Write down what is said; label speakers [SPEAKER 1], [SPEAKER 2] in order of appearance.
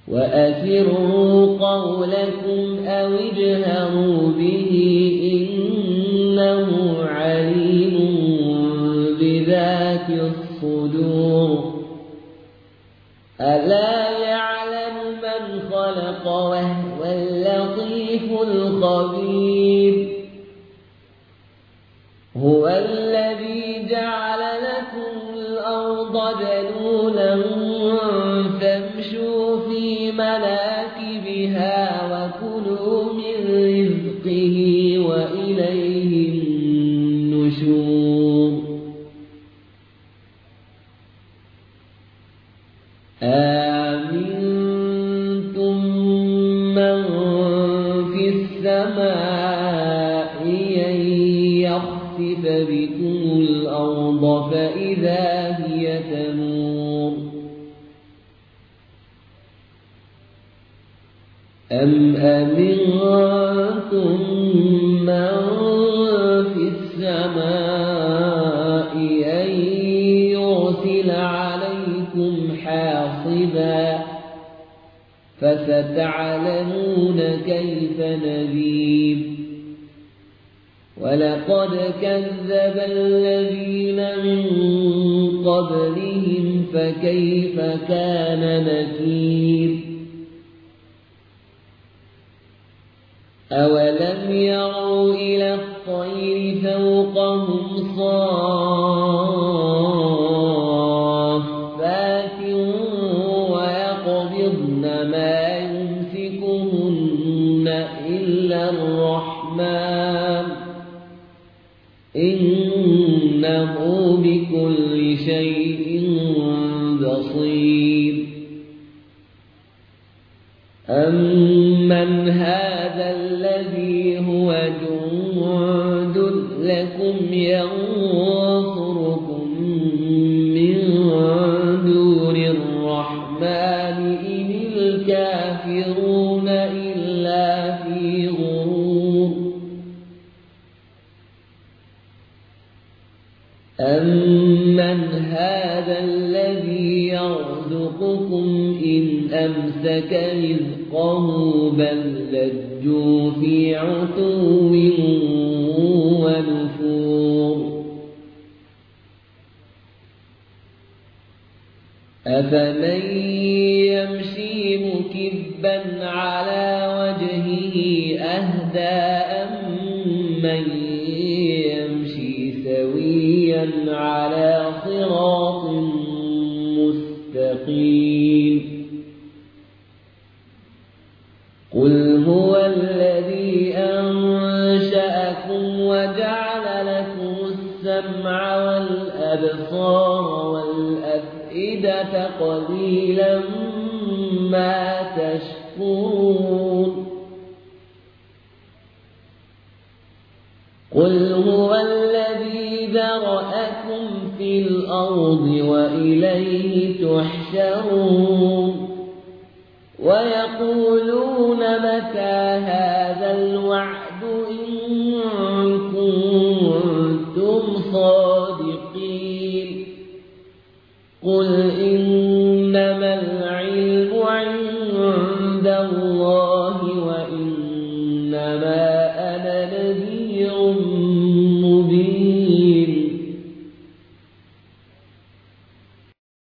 [SPEAKER 1] وأسروا قولكم أو اجهروا به إنه عليم بذات الصدور ألا يعلم من خلق وهو اللطيف الخبير هو الذي جعل لكم الأرض ذلولا فامشوا في مناكبها وكلوا من رزقه وإليه النشور آمنتم من في السماء أن يخسف بكم الأرض فإذا هي تمور أم أمنتم من في السماء أن يرسل عليكم حاصبا فستعلمون كيف نذير ولقد كذب الذين من قبلهم فكيف كان نكير أولم يروا إلى الطير فوقهم صافات ويقبضن ما يمسكهن إلا الرحمن إنه بكل شيء بصير أمن هذا الذي هو جند لكم ينصركم من دون الرحمن إن الكافرون إلا في غرور أمن هذا الذي يرزقكم إن أمسك رزقه بل لجوا في عتو ونفور أفمن يمشي مكبا على وجهه أهدى أمن يمشي سويا على صراط مستقيم قل هو الذي أنشأكم وجعل لكم السمع والأبصار والأفئدة قليلا ما تشكرون قل هو الذي ذرأكم في الأرض وإليه تحشرون ويقولون متى هذا الوعد إن كنتم صادقين قل إنما العلم عند الله